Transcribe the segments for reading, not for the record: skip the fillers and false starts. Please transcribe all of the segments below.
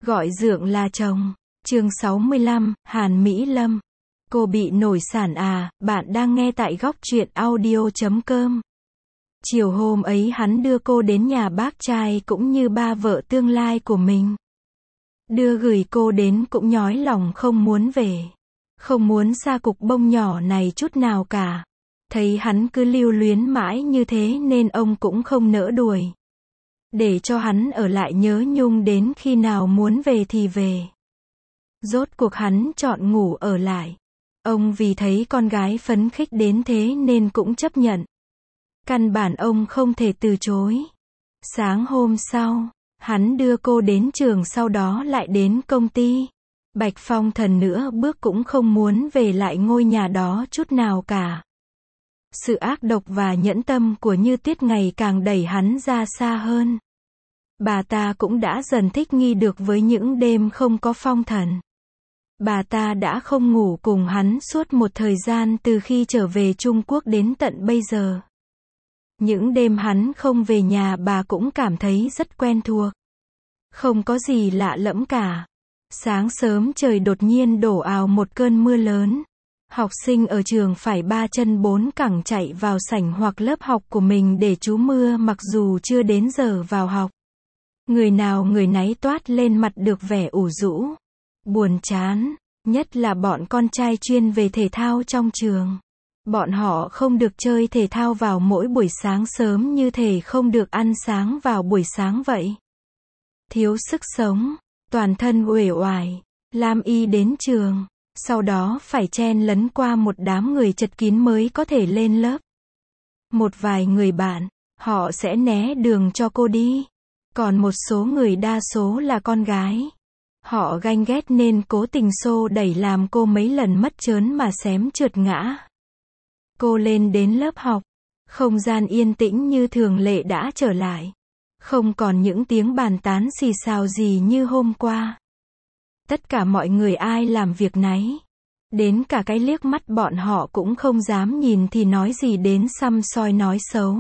Gọi dượng là chồng. Chương 65, Hàn Mỹ Lâm. Cô bị nổi sản à, bạn đang nghe tại góc truyện audio.com. Chiều hôm ấy hắn đưa cô đến nhà bác trai cũng như ba vợ tương lai của mình. Đưa gửi cô đến cũng nhói lòng không muốn về. Không muốn xa cục bông nhỏ này chút nào cả. Thấy hắn cứ lưu luyến mãi như thế nên ông cũng không nỡ đuổi. Để cho hắn ở lại nhớ nhung đến khi nào muốn về thì về. Rốt cuộc hắn chọn ngủ ở lại. Ông vì thấy con gái phấn khích đến thế nên cũng chấp nhận. Căn bản ông không thể từ chối. Sáng hôm sau, hắn đưa cô đến trường sau đó lại đến công ty. Bạch Phong Thần nữa bước cũng không muốn về lại ngôi nhà đó chút nào cả. Sự ác độc và nhẫn tâm của Như Tuyết ngày càng đẩy hắn ra xa hơn. Bà ta cũng đã dần thích nghi được với những đêm không có Phong Thần. Bà ta đã không ngủ cùng hắn suốt một thời gian từ khi trở về Trung Quốc đến tận bây giờ. Những đêm hắn không về nhà bà cũng cảm thấy rất quen thuộc. Không có gì lạ lẫm cả. Sáng sớm trời đột nhiên đổ ào một cơn mưa lớn. Học sinh ở trường phải ba chân bốn cẳng chạy vào sảnh hoặc lớp học của mình để trú mưa mặc dù chưa đến giờ vào học. Người nào người nấy toát lên mặt được vẻ ủ rũ, buồn chán, nhất là bọn con trai chuyên về thể thao trong trường. Bọn họ không được chơi thể thao vào mỗi buổi sáng sớm như thể không được ăn sáng vào buổi sáng vậy. Thiếu sức sống, toàn thân uể oải, Lam Y đến trường, sau đó phải chen lấn qua một đám người chật kín mới có thể lên lớp. Một vài người bạn, họ sẽ né đường cho cô đi. Còn một số người đa số là con gái. Họ ganh ghét nên cố tình xô đẩy làm cô mấy lần mất trớn mà xém trượt ngã. Cô lên đến lớp học. Không gian yên tĩnh như thường lệ đã trở lại. Không còn những tiếng bàn tán xì xào gì như hôm qua. Tất cả mọi người ai làm việc nấy. Đến cả cái liếc mắt bọn họ cũng không dám nhìn thì nói gì đến săm soi nói xấu.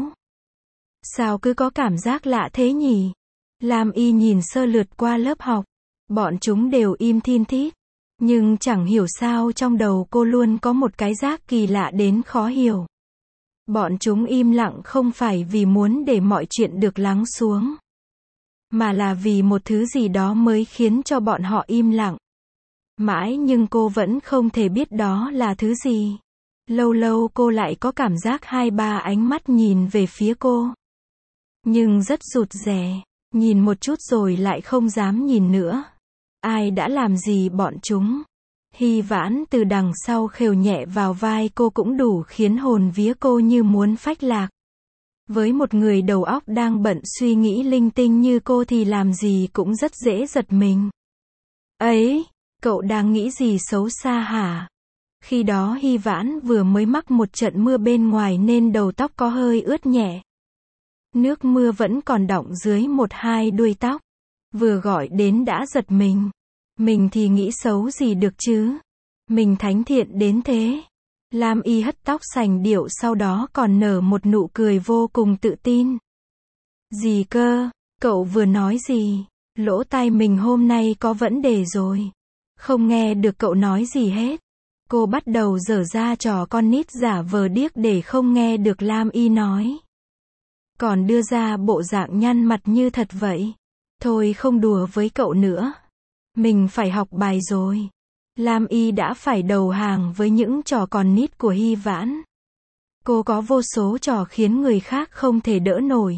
Sao cứ có cảm giác lạ thế nhỉ? Lam Y nhìn sơ lượt qua lớp học. Bọn chúng đều im thin thít. Nhưng chẳng hiểu sao trong đầu cô luôn có một cái giác kỳ lạ đến khó hiểu. Bọn chúng im lặng không phải vì muốn để mọi chuyện được lắng xuống. Mà là vì một thứ gì đó mới khiến cho bọn họ im lặng. Mãi nhưng cô vẫn không thể biết đó là thứ gì. Lâu lâu cô lại có cảm giác hai ba ánh mắt nhìn về phía cô. Nhưng rất rụt rè. Nhìn một chút rồi lại không dám nhìn nữa. Ai đã làm gì bọn chúng? Hy Vãn từ đằng sau khều nhẹ vào vai cô cũng đủ khiến hồn vía cô như muốn phách lạc. Với một người đầu óc đang bận suy nghĩ linh tinh như cô thì làm gì cũng rất dễ giật mình. Ấy, cậu đang nghĩ gì xấu xa hả? Khi đó Hy Vãn vừa mới mắc một trận mưa bên ngoài nên đầu tóc có hơi ướt nhẹ. Nước mưa vẫn còn đọng dưới một hai đuôi tóc. Vừa gọi đến đã giật mình. Mình thì nghĩ xấu gì được chứ? Mình thánh thiện đến thế. Lam Y hất tóc sành điệu sau đó còn nở một nụ cười vô cùng tự tin. Gì cơ? Cậu vừa nói gì? Lỗ tai mình hôm nay có vấn đề rồi. Không nghe được cậu nói gì hết. Cô bắt đầu dở ra trò con nít giả vờ điếc để không nghe được Lam Y nói. Còn đưa ra bộ dạng nhăn mặt như thật vậy. Thôi không đùa với cậu nữa. Mình phải học bài rồi. Lam Y đã phải đầu hàng với những trò con nít của Hy Vãn. Cô có vô số trò khiến người khác không thể đỡ nổi.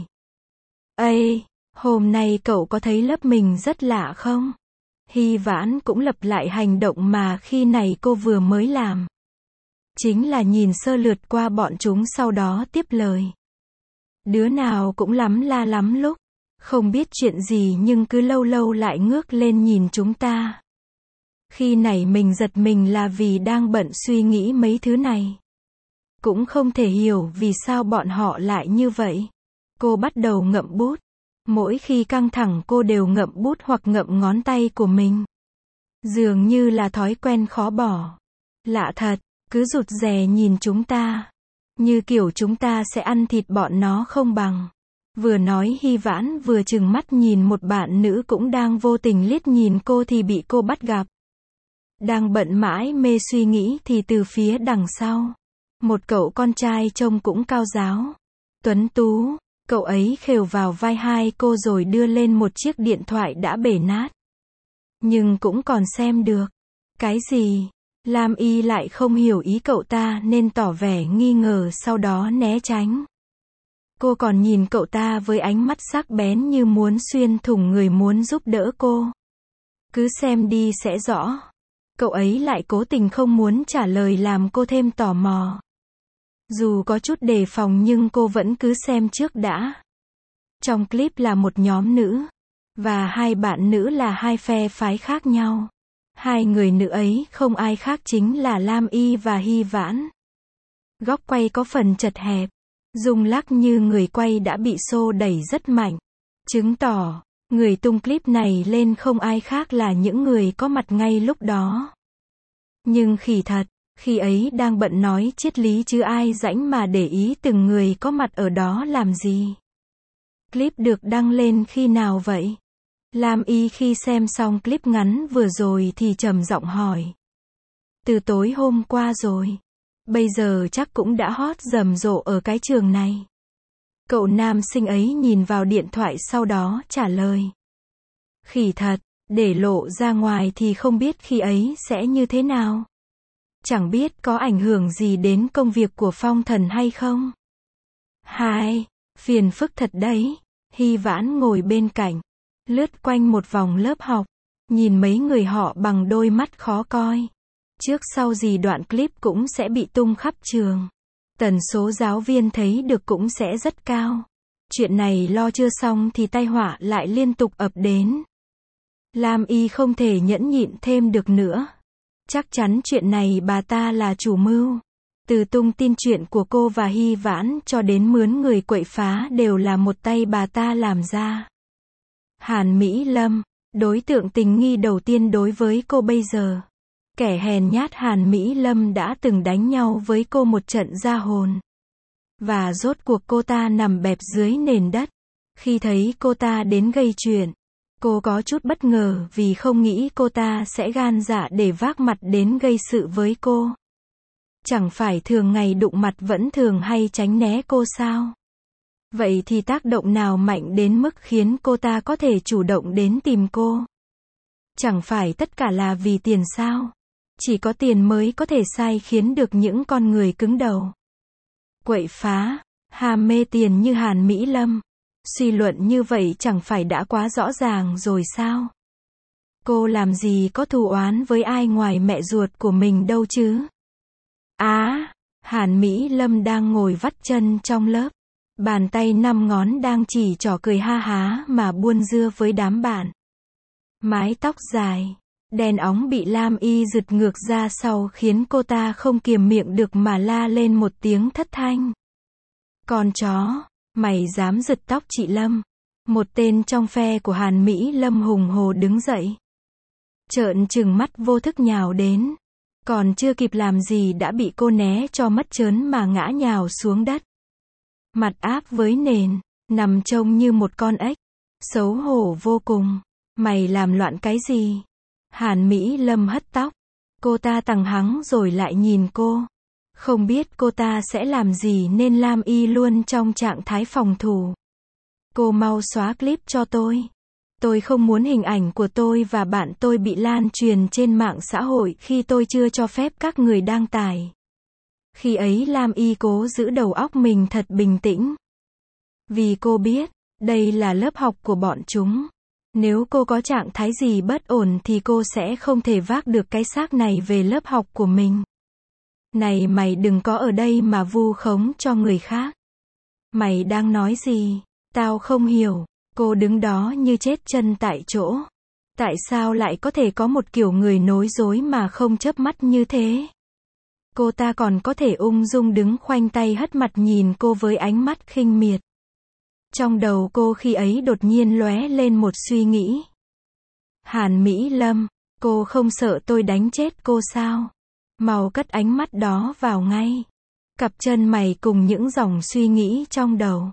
Ê, hôm nay cậu có thấy lớp mình rất lạ không? Hy Vãn cũng lặp lại hành động mà khi này cô vừa mới làm. Chính là nhìn sơ lượt qua bọn chúng sau đó tiếp lời. Đứa nào cũng lắm la lắm lúc. Không biết chuyện gì nhưng cứ lâu lâu lại ngước lên nhìn chúng ta. Khi này mình giật mình là vì đang bận suy nghĩ mấy thứ này. Cũng không thể hiểu vì sao bọn họ lại như vậy. Cô bắt đầu ngậm bút. Mỗi khi căng thẳng cô đều ngậm bút hoặc ngậm ngón tay của mình. Dường như là thói quen khó bỏ. Lạ thật, cứ rụt rè nhìn chúng ta. Như kiểu chúng ta sẽ ăn thịt bọn nó không bằng. Vừa nói Hy Vãn vừa trừng mắt nhìn một bạn nữ cũng đang vô tình liếc nhìn cô thì bị cô bắt gặp. Đang bận mãi mê suy nghĩ thì từ phía đằng sau, một cậu con trai trông cũng cao ráo, tuấn tú, cậu ấy khều vào vai hai cô rồi đưa lên một chiếc điện thoại đã bể nát. Nhưng cũng còn xem được. Cái gì? Lam Y lại không hiểu ý cậu ta nên tỏ vẻ nghi ngờ sau đó né tránh. Cô còn nhìn cậu ta với ánh mắt sắc bén như muốn xuyên thủng người muốn giúp đỡ cô. Cứ xem đi sẽ rõ. Cậu ấy lại cố tình không muốn trả lời làm cô thêm tò mò. Dù có chút đề phòng nhưng cô vẫn cứ xem trước đã. Trong clip là một nhóm nữ, và hai bạn nữ là hai phe phái khác nhau. Hai người nữ ấy không ai khác chính là Lam Y và Hy Vãn. Góc quay có phần chật hẹp, rung lắc như người quay đã bị xô đẩy rất mạnh. Chứng tỏ, người tung clip này lên không ai khác là những người có mặt ngay lúc đó. Nhưng khỉ thật, khi ấy đang bận nói triết lý chứ ai rảnh mà để ý từng người có mặt ở đó làm gì. Clip được đăng lên khi nào vậy? Lam Y khi xem xong clip ngắn vừa rồi thì trầm giọng hỏi. Từ tối hôm qua rồi. Bây giờ chắc cũng đã hot rầm rộ ở cái trường này. Cậu nam sinh ấy nhìn vào điện thoại sau đó trả lời. Khỉ thật, để lộ ra ngoài thì không biết khi ấy sẽ như thế nào. Chẳng biết có ảnh hưởng gì đến công việc của Phong Thần hay không. Hai, phiền phức thật đấy. Hy Vãn ngồi bên cạnh, lướt quanh một vòng lớp học, nhìn mấy người họ bằng đôi mắt khó coi. Trước sau gì đoạn clip cũng sẽ bị tung khắp trường. Tần số giáo viên thấy được cũng sẽ rất cao. Chuyện này lo chưa xong thì tai họa lại liên tục ập đến. Lam Y không thể nhẫn nhịn thêm được nữa. Chắc chắn chuyện này bà ta là chủ mưu. Từ tung tin chuyện của cô và Hy Vãn cho đến mướn người quậy phá đều là một tay bà ta làm ra. Hàn Mỹ Lâm, đối tượng tình nghi đầu tiên đối với cô bây giờ. Kẻ hèn nhát Hàn Mỹ Lâm đã từng đánh nhau với cô một trận ra hồn. Và rốt cuộc cô ta nằm bẹp dưới nền đất. Khi thấy cô ta đến gây chuyện, cô có chút bất ngờ vì không nghĩ cô ta sẽ gan dạ để vác mặt đến gây sự với cô. Chẳng phải thường ngày đụng mặt vẫn thường hay tránh né cô sao? Vậy thì tác động nào mạnh đến mức khiến cô ta có thể chủ động đến tìm cô? Chẳng phải tất cả là vì tiền sao? Chỉ có tiền mới có thể sai khiến được những con người cứng đầu. Quậy phá, ham mê tiền như Hàn Mỹ Lâm. Suy luận như vậy chẳng phải đã quá rõ ràng rồi sao? Cô làm gì có thù oán với ai ngoài mẹ ruột của mình đâu chứ? Hàn Mỹ Lâm đang ngồi vắt chân trong lớp. Bàn tay 5 ngón đang chỉ trỏ cười ha há mà buôn dưa với đám bạn. Mái tóc dài, đen óng bị Lam Y giật ngược ra sau khiến cô ta không kiềm miệng được mà la lên một tiếng thất thanh. Con chó, mày dám giật tóc chị Lâm? Một tên trong phe của Hàn Mỹ Lâm hùng hồ đứng dậy. Trợn trừng mắt vô thức nhào đến. Còn chưa kịp làm gì đã bị cô né cho mất trớn mà ngã nhào xuống đất. Mặt áp với nền, nằm trông như một con ếch. Xấu hổ vô cùng. Mày làm loạn cái gì? Hàn Mỹ Lâm hất tóc. Cô ta tằng hắng rồi lại nhìn cô. Không biết cô ta sẽ làm gì nên Lam Y luôn trong trạng thái phòng thủ. Cô mau xóa clip cho tôi. Tôi không muốn hình ảnh của tôi và bạn tôi bị lan truyền trên mạng xã hội khi tôi chưa cho phép các người đăng tải. Khi ấy Lam Y cố giữ đầu óc mình thật bình tĩnh. Vì cô biết, đây là lớp học của bọn chúng. Nếu cô có trạng thái gì bất ổn thì cô sẽ không thể vác được cái xác này về lớp học của mình. Này mày đừng có ở đây mà vu khống cho người khác. Mày đang nói gì? Tao không hiểu. Cô đứng đó như chết chân tại chỗ. Tại sao lại có thể có một kiểu người nói dối mà không chớp mắt như thế? Cô ta còn có thể ung dung đứng khoanh tay hất mặt nhìn cô với ánh mắt khinh miệt. Trong đầu cô khi ấy đột nhiên lóe lên một suy nghĩ. Hàn Mỹ Lâm, cô không sợ tôi đánh chết cô sao? Mau cất ánh mắt đó vào ngay. Cặp chân mày cùng những dòng suy nghĩ trong đầu.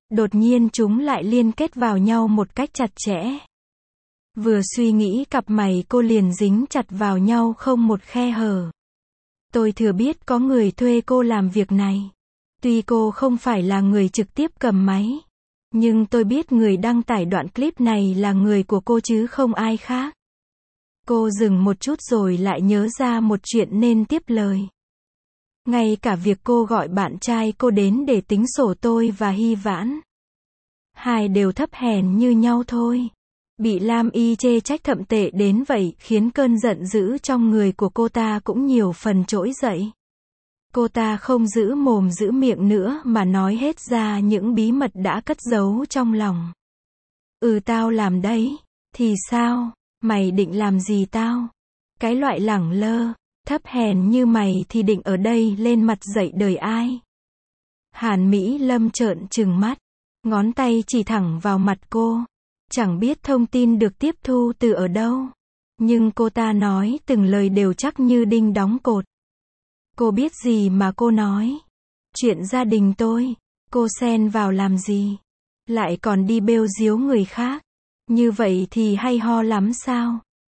Đột nhiên chúng lại liên kết vào nhau một cách chặt chẽ. Vừa suy nghĩ cặp mày cô liền dính chặt vào nhau không một khe hở. Tôi thừa biết có người thuê cô làm việc này. Tuy cô không phải là người trực tiếp cầm máy, nhưng tôi biết người đăng tải đoạn clip này là người của cô chứ không ai khác. Cô dừng một chút rồi lại nhớ ra một chuyện nên tiếp lời. Ngay cả việc cô gọi bạn trai cô đến để tính sổ tôi và Hy Vãn, hai đều thấp hèn như nhau thôi. Bị Lam Y chê trách thậm tệ đến vậy khiến cơn giận dữ trong người của cô ta cũng nhiều phần trỗi dậy. Cô ta không giữ mồm giữ miệng nữa mà nói hết ra những bí mật đã cất giấu trong lòng. Tao làm đấy. Thì sao? Mày định làm gì tao? Cái loại lẳng lơ, thấp hèn như mày thì định ở đây lên mặt dạy đời ai? Hàn Mỹ Lâm trợn trừng mắt, ngón tay chỉ thẳng vào mặt cô. Chẳng biết thông tin được tiếp thu từ ở đâu, nhưng cô ta nói từng lời đều chắc như đinh đóng cột. Cô biết gì mà cô nói? Chuyện gia đình tôi, cô xen vào làm gì? Lại còn đi bêu diếu người khác. Như vậy thì hay ho lắm sao?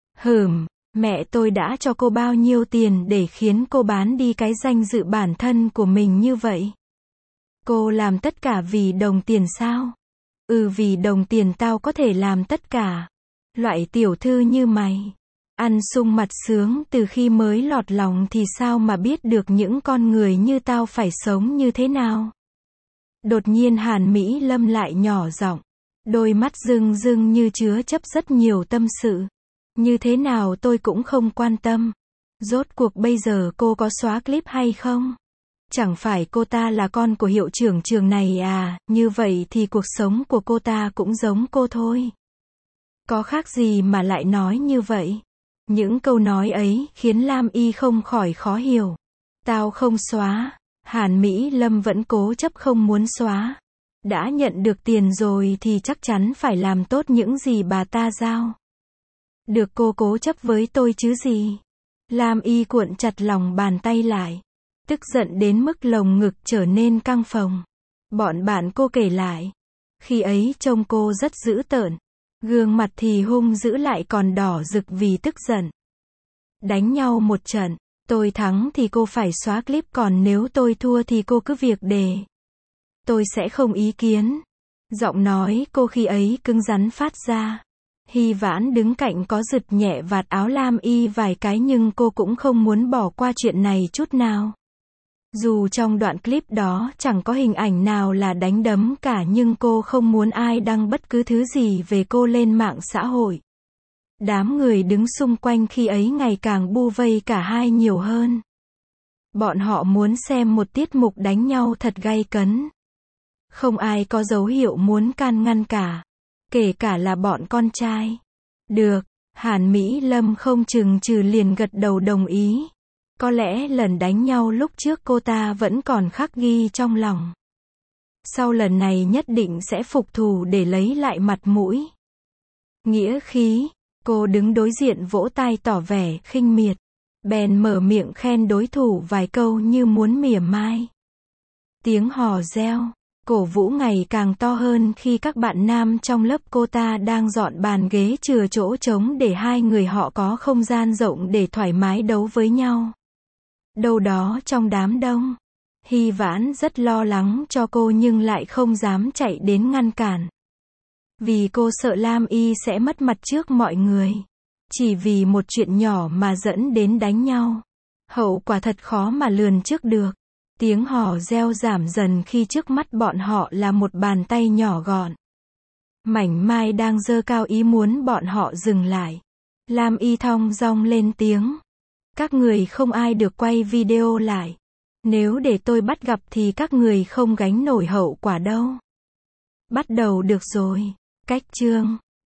Mẹ tôi đã cho cô bao nhiêu tiền để khiến cô bán đi cái danh dự bản thân của mình như vậy? Cô làm tất cả vì đồng tiền sao? Vì đồng tiền tao có thể làm tất cả. Loại tiểu thư như mày, ăn sung mặt sướng từ khi mới lọt lòng thì sao mà biết được những con người như tao phải sống như thế nào? Đột nhiên Hàn Mỹ Lâm lại nhỏ giọng, đôi mắt rưng rưng như chứa chấp rất nhiều tâm sự. Như thế nào tôi cũng không quan tâm. Rốt cuộc bây giờ cô có xóa clip hay không? Chẳng phải cô ta là con của hiệu trưởng trường này à, như vậy thì cuộc sống của cô ta cũng giống cô thôi. Có khác gì mà lại nói như vậy? Những câu nói ấy khiến Lam Y không khỏi khó hiểu. Tao không xóa. Hàn Mỹ Lâm vẫn cố chấp không muốn xóa. Đã nhận được tiền rồi thì chắc chắn phải làm tốt những gì bà ta giao. Được cô cố chấp với tôi chứ gì? Lam Y cuộn chặt lòng bàn tay lại, tức giận đến mức lồng ngực trở nên căng phồng. Bọn bạn cô kể lại, khi ấy trông cô rất dữ tợn, gương mặt thì hung dữ lại còn đỏ rực vì tức giận. Đánh nhau một trận, tôi thắng thì cô phải xóa clip, còn nếu tôi thua thì cô cứ việc đề. Tôi sẽ không ý kiến. Giọng nói cô khi ấy cứng rắn phát ra. Hy Vãn đứng cạnh có giật nhẹ vạt áo Lam Y vài cái nhưng cô cũng không muốn bỏ qua chuyện này chút nào. Dù trong đoạn clip đó chẳng có hình ảnh nào là đánh đấm cả nhưng cô không muốn ai đăng bất cứ thứ gì về cô lên mạng xã hội. Đám người đứng xung quanh khi ấy ngày càng bu vây cả hai nhiều hơn. Bọn họ muốn xem một tiết mục đánh nhau thật gay cấn. Không ai có dấu hiệu muốn can ngăn cả. Kể cả là bọn con trai. Được, Hàn Mỹ Lâm không chừng chừ liền gật đầu đồng ý. Có lẽ lần đánh nhau lúc trước cô ta vẫn còn khắc ghi trong lòng. Sau lần này nhất định sẽ phục thù để lấy lại mặt mũi. Nghĩa khí, cô đứng đối diện vỗ tay tỏ vẻ khinh miệt. Bèn mở miệng khen đối thủ vài câu như muốn mỉa mai. Tiếng hò reo, cổ vũ ngày càng to hơn khi các bạn nam trong lớp cô ta đang dọn bàn ghế chừa chỗ trống để hai người họ có không gian rộng để thoải mái đấu với nhau. Đâu đó trong đám đông, Hy Vãn rất lo lắng cho cô nhưng lại không dám chạy đến ngăn cản. Vì cô sợ Lam Y sẽ mất mặt trước mọi người. Chỉ vì một chuyện nhỏ mà dẫn đến đánh nhau. Hậu quả thật khó mà lường trước được. Tiếng hò reo giảm dần khi trước mắt bọn họ là một bàn tay nhỏ gọn. Mảnh mai đang giơ cao ý muốn bọn họ dừng lại. Lam Y thong dong lên tiếng. Các người không ai được quay video lại. Nếu để tôi bắt gặp thì các người không gánh nổi hậu quả đâu. Bắt đầu được rồi. Cách chương